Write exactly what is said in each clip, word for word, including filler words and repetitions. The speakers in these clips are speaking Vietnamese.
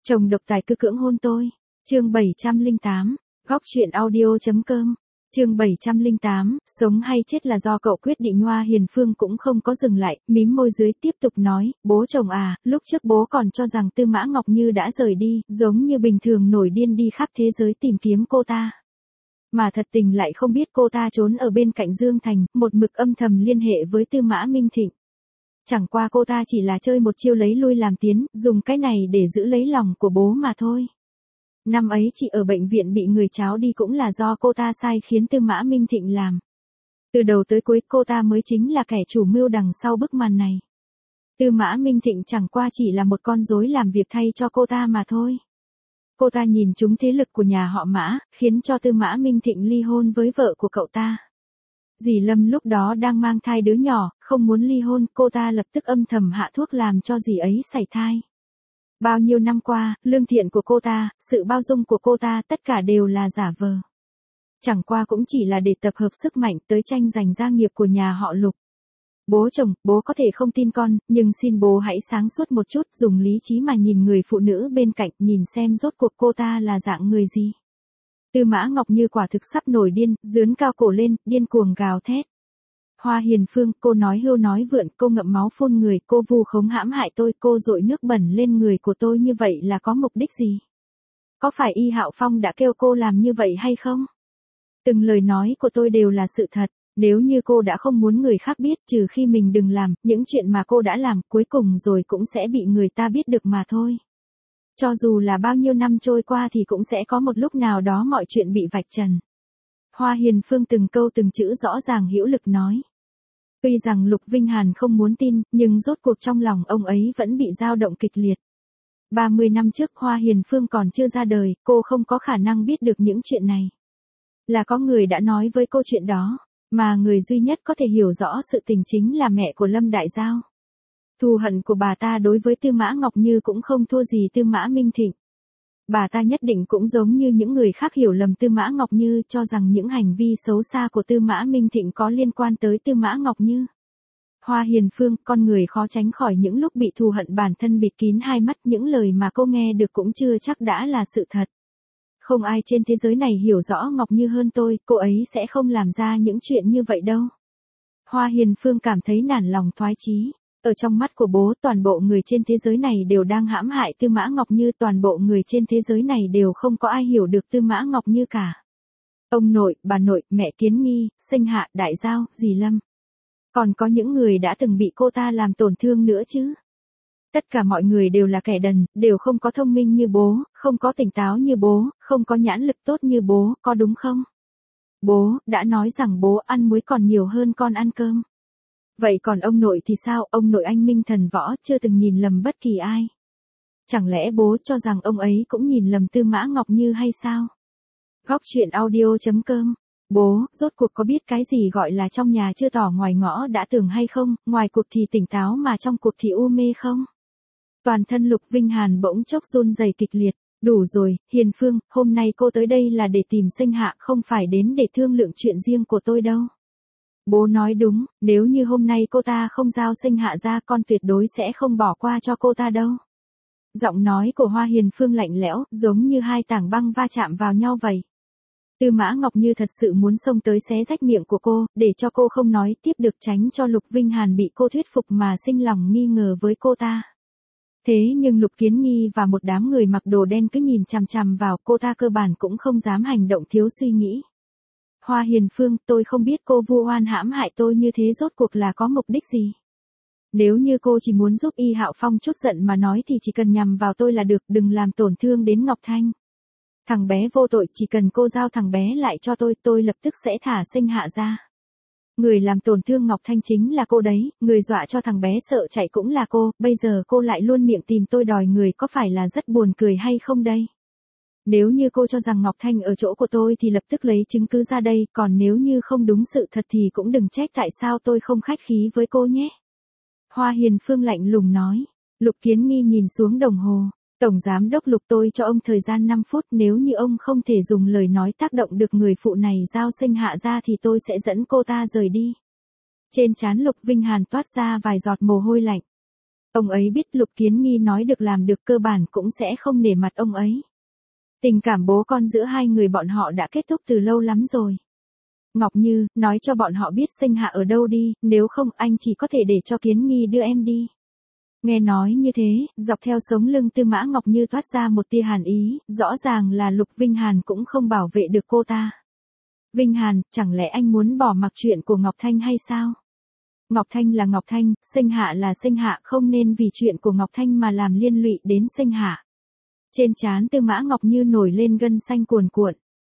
Chồng độc tài cứ cưỡng hôn tôi. Chương bảy trăm lẻ tám, góc truyện audio.com. Chương bảy trăm lẻ tám, sống hay chết là do cậu quyết định. Hoa Hiền Phương cũng không có dừng lại, mím môi dưới tiếp tục nói, bố chồng à, lúc trước bố còn cho rằng Tư Mã Ngọc Như đã rời đi, giống như bình thường nổi điên đi khắp thế giới tìm kiếm cô ta. Mà thật tình lại không biết cô ta trốn ở bên cạnh Dương Thành, một mực âm thầm liên hệ với Tư Mã Minh Thịnh. Chẳng qua cô ta chỉ là chơi một chiêu lấy lui làm tiến, dùng cái này để giữ lấy lòng của bố mà thôi. Năm ấy chị ở bệnh viện bị người tráo đi cũng là do cô ta sai khiến Tư Mã Minh Thịnh làm. Từ đầu tới cuối cô ta mới chính là kẻ chủ mưu đằng sau bức màn này. Tư Mã Minh Thịnh chẳng qua chỉ là một con rối làm việc thay cho cô ta mà thôi. Cô ta nhìn trúng thế lực của nhà họ Mã, khiến cho Tư Mã Minh Thịnh ly hôn với vợ của cậu ta. Dì Lâm lúc đó đang mang thai đứa nhỏ, không muốn ly hôn, cô ta lập tức âm thầm hạ thuốc làm cho dì ấy sảy thai. Bao nhiêu năm qua, lương thiện của cô ta, sự bao dung của cô ta tất cả đều là giả vờ. Chẳng qua cũng chỉ là để tập hợp sức mạnh tới tranh giành gia nghiệp của nhà họ Lục. Bố chồng, bố có thể không tin con, nhưng xin bố hãy sáng suốt một chút, dùng lý trí mà nhìn người phụ nữ bên cạnh, nhìn xem rốt cuộc cô ta là dạng người gì. Tư Mã Ngọc Như quả thực sắp nổi điên, giớn cao cổ lên, điên cuồng gào thét. Hoa Hiền Phương, cô nói hưu nói vượn, cô ngậm máu phun người, cô vu khống hãm hại tôi, cô dội nước bẩn lên người của tôi như vậy là có mục đích gì? Có phải Y Hạo Phong đã kêu cô làm như vậy hay không? Từng lời nói của tôi đều là sự thật, nếu như cô đã không muốn người khác biết, trừ khi mình đừng làm, những chuyện mà cô đã làm, cuối cùng rồi cũng sẽ bị người ta biết được mà thôi. Cho dù là bao nhiêu năm trôi qua thì cũng sẽ có một lúc nào đó mọi chuyện bị vạch trần. Hoa Hiền Phương từng câu từng chữ rõ ràng hữu lực nói. Tuy rằng Lục Vinh Hàn không muốn tin, nhưng rốt cuộc trong lòng ông ấy vẫn bị dao động kịch liệt. ba mươi năm trước Hoa Hiền Phương còn chưa ra đời, cô không có khả năng biết được những chuyện này. Là có người đã nói với cô chuyện đó, mà người duy nhất có thể hiểu rõ sự tình chính là mẹ của Lâm Đại Giao. Thù hận của bà ta đối với Tư Mã Ngọc Như cũng không thua gì Tư Mã Minh Thịnh. Bà ta nhất định cũng giống như những người khác hiểu lầm Tư Mã Ngọc Như, cho rằng những hành vi xấu xa của Tư Mã Minh Thịnh có liên quan tới Tư Mã Ngọc Như. Hoa Hiền Phương, con người khó tránh khỏi những lúc bị thù hận, bản thân bịt kín hai mắt, những lời mà cô nghe được cũng chưa chắc đã là sự thật. Không ai trên thế giới này hiểu rõ Ngọc Như hơn tôi, cô ấy sẽ không làm ra những chuyện như vậy đâu. Hoa Hiền Phương cảm thấy nản lòng thoái chí. Ở trong mắt của bố, toàn bộ người trên thế giới này đều đang hãm hại Tư Mã Ngọc Như, toàn bộ người trên thế giới này đều không có ai hiểu được Tư Mã Ngọc Như cả. Ông nội, bà nội, mẹ Kiến Nghi, Sinh Hạ, Đại Giao, dì Lâm. Còn có những người đã từng bị cô ta làm tổn thương nữa chứ. Tất cả mọi người đều là kẻ đần, đều không có thông minh như bố, không có tỉnh táo như bố, không có nhãn lực tốt như bố, có đúng không? Bố, đã nói rằng bố ăn muối còn nhiều hơn con ăn cơm. Vậy còn ông nội thì sao, ông nội anh minh thần võ, chưa từng nhìn lầm bất kỳ ai. Chẳng lẽ bố cho rằng ông ấy cũng nhìn lầm Tư Mã Ngọc Như hay sao? Góc truyện audio.com. Bố, rốt cuộc có biết cái gì gọi là trong nhà chưa tỏ ngoài ngõ đã tường hay không, ngoài cuộc thì tỉnh táo mà trong cuộc thì u mê không? Toàn thân Lục Vinh Hàn bỗng chốc run rẩy kịch liệt. Đủ rồi, Hiền Phương, hôm nay cô tới đây là để tìm Sinh Hạ, không phải đến để thương lượng chuyện riêng của tôi đâu. Bố nói đúng, nếu như hôm nay cô ta không giao Sinh Hạ ra, con tuyệt đối sẽ không bỏ qua cho cô ta đâu. Giọng nói của Hoa Hiền Phương lạnh lẽo, giống như hai tảng băng va chạm vào nhau vậy. Tư Mã Ngọc Như thật sự muốn xông tới xé rách miệng của cô, để cho cô không nói tiếp được, tránh cho Lục Vinh Hàn bị cô thuyết phục mà sinh lòng nghi ngờ với cô ta. Thế nhưng Lục Kiến Nghi và một đám người mặc đồ đen cứ nhìn chằm chằm vào, cô ta cơ bản cũng không dám hành động thiếu suy nghĩ. Hoa Hiền Phương, tôi không biết cô vu oan hãm hại tôi như thế rốt cuộc là có mục đích gì. Nếu như cô chỉ muốn giúp Y Hạo Phong chút giận mà nói thì chỉ cần nhằm vào tôi là được, đừng làm tổn thương đến Ngọc Thanh. Thằng bé vô tội, chỉ cần cô giao thằng bé lại cho tôi, tôi lập tức sẽ thả Sinh Hạ ra. Người làm tổn thương Ngọc Thanh chính là cô đấy, người dọa cho thằng bé sợ chạy cũng là cô, bây giờ cô lại luôn miệng tìm tôi đòi người, có phải là rất buồn cười hay không đây? Nếu như cô cho rằng Ngọc Thanh ở chỗ của tôi thì lập tức lấy chứng cứ ra đây, còn nếu như không đúng sự thật thì cũng đừng trách tại sao tôi không khách khí với cô nhé. Hoa Hiền Phương lạnh lùng nói. Lục Kiến Nghi nhìn xuống đồng hồ. Tổng giám đốc Lục, tôi cho ông thời gian năm phút, nếu như ông không thể dùng lời nói tác động được người phụ này giao Sinh Hạ ra thì tôi sẽ dẫn cô ta rời đi. Trên trán Lục Vinh Hàn toát ra vài giọt mồ hôi lạnh. Ông ấy biết Lục Kiến Nghi nói được làm được cơ bản cũng sẽ không nể mặt ông ấy. Tình cảm bố con giữa hai người bọn họ đã kết thúc từ lâu lắm rồi. Ngọc Như, nói cho bọn họ biết Sinh Hạ ở đâu đi, nếu không anh chỉ có thể để cho Kiến Nghi đưa em đi. Nghe nói như thế, dọc theo sống lưng Tư Mã Ngọc Như thoát ra một tia hàn ý, rõ ràng là Lục Vinh Hàn cũng không bảo vệ được cô ta. Vinh Hàn, chẳng lẽ anh muốn bỏ mặc chuyện của Ngọc Thanh hay sao? Ngọc Thanh là Ngọc Thanh, Sinh Hạ là Sinh Hạ, không nên vì chuyện của Ngọc Thanh mà làm liên lụy đến Sinh Hạ. Trên trán Tư Mã Ngọc Như nổi lên gân xanh cuồn cuộn.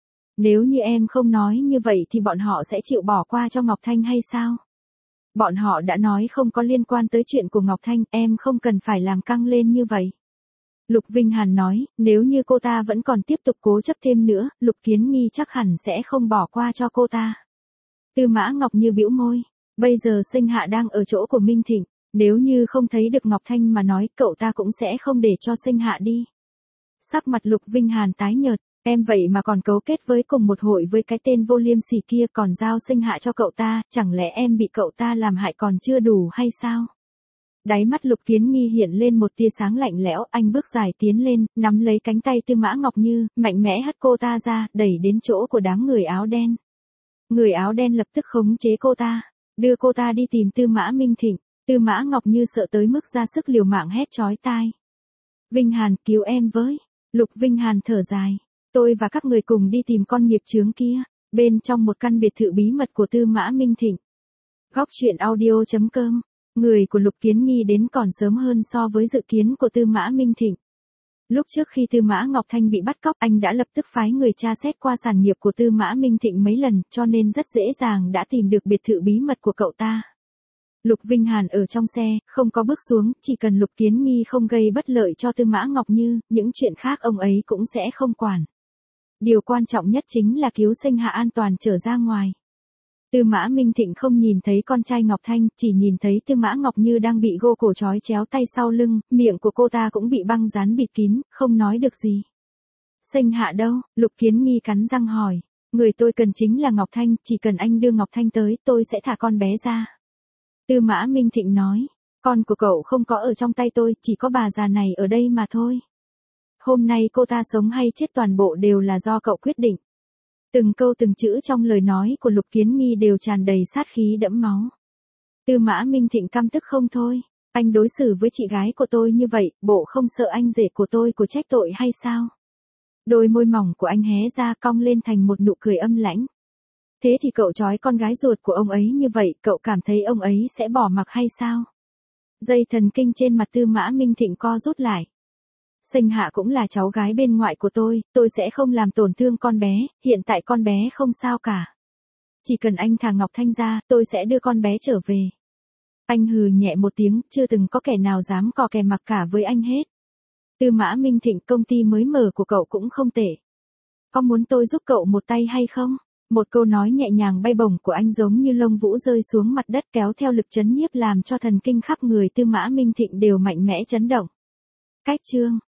Nếu như em không nói như vậy thì bọn họ sẽ chịu bỏ qua cho Ngọc Thanh hay sao? Bọn họ đã nói không có liên quan tới chuyện của Ngọc Thanh, em không cần phải làm căng lên như vậy. Lục Vinh Hàn nói, nếu như cô ta vẫn còn tiếp tục cố chấp thêm nữa, Lục Kiến Nghi chắc hẳn sẽ không bỏ qua cho cô ta. Tư Mã Ngọc Như bĩu môi, bây giờ Sinh Hạ đang ở chỗ của Minh Thịnh, nếu như không thấy được Ngọc Thanh mà nói cậu ta cũng sẽ không để cho Sinh Hạ đi. Sắc mặt Lục Vinh Hàn tái nhợt, em vậy mà còn cấu kết với cùng một hội với cái tên vô liêm sỉ kia còn giao Sinh Hạ cho cậu ta, chẳng lẽ em bị cậu ta làm hại còn chưa đủ hay sao? Đáy mắt Lục Kiến Nghi hiện lên một tia sáng lạnh lẽo, anh bước dài tiến lên, nắm lấy cánh tay Tư Mã Ngọc Như, mạnh mẽ hất cô ta ra, đẩy đến chỗ của đám người áo đen. Người áo đen lập tức khống chế cô ta, đưa cô ta đi tìm Tư Mã Minh Thịnh. Tư Mã Ngọc Như sợ tới mức ra sức liều mạng hét chói tai. Vinh Hàn, cứu em với. Lục Vinh Hàn thở dài. Tôi và các người cùng đi tìm con nghiệp chướng kia. Bên trong một căn biệt thự bí mật của Tư Mã Minh Thịnh. Góc truyện audio chấm com. Người của Lục Kiến Nghi đến còn sớm hơn so với dự kiến của Tư Mã Minh Thịnh. Lúc trước khi Tư Mã Ngọc Thanh bị bắt cóc, anh đã lập tức phái người tra xét qua sản nghiệp của Tư Mã Minh Thịnh mấy lần, cho nên rất dễ dàng đã tìm được biệt thự bí mật của cậu ta. Lục Vinh Hàn ở trong xe, không có bước xuống, chỉ cần Lục Kiến Nghi không gây bất lợi cho Tư Mã Ngọc Như, những chuyện khác ông ấy cũng sẽ không quản. Điều quan trọng nhất chính là cứu Sinh Hạ an toàn trở ra ngoài. Tư Mã Minh Thịnh không nhìn thấy con trai Ngọc Thanh, chỉ nhìn thấy Tư Mã Ngọc Như đang bị gô cổ trói chéo tay sau lưng, miệng của cô ta cũng bị băng dán bịt kín, không nói được gì. Sinh Hạ đâu? Lục Kiến Nghi cắn răng hỏi. Người tôi cần chính là Ngọc Thanh, chỉ cần anh đưa Ngọc Thanh tới, tôi sẽ thả con bé ra. Tư Mã Minh Thịnh nói, con của cậu không có ở trong tay tôi, chỉ có bà già này ở đây mà thôi. Hôm nay cô ta sống hay chết toàn bộ đều là do cậu quyết định. Từng câu từng chữ trong lời nói của Lục Kiến Nghi đều tràn đầy sát khí đẫm máu. Tư Mã Minh Thịnh căm tức không thôi, anh đối xử với chị gái của tôi như vậy, bộ không sợ anh rể của tôi của trách tội hay sao? Đôi môi mỏng của anh hé ra cong lên thành một nụ cười âm lãnh. Thế thì cậu trói con gái ruột của ông ấy như vậy, cậu cảm thấy ông ấy sẽ bỏ mặc hay sao? Dây thần kinh trên mặt Tư Mã Minh Thịnh co rút lại. Sinh Hạ cũng là cháu gái bên ngoại của tôi, tôi sẽ không làm tổn thương con bé, hiện tại con bé không sao cả. Chỉ cần anh thả Ngọc Thanh ra, tôi sẽ đưa con bé trở về. Anh hừ nhẹ một tiếng, chưa từng có kẻ nào dám cò kè mặc cả với anh hết. Tư Mã Minh Thịnh, công ty mới mở của cậu cũng không tệ. Có muốn tôi giúp cậu một tay hay không? Một câu nói nhẹ nhàng bay bổng của anh giống như lông vũ rơi xuống mặt đất kéo theo lực chấn nhiếp làm cho thần kinh khắp người Tư Mã Minh Thịnh đều mạnh mẽ chấn động. Cách chương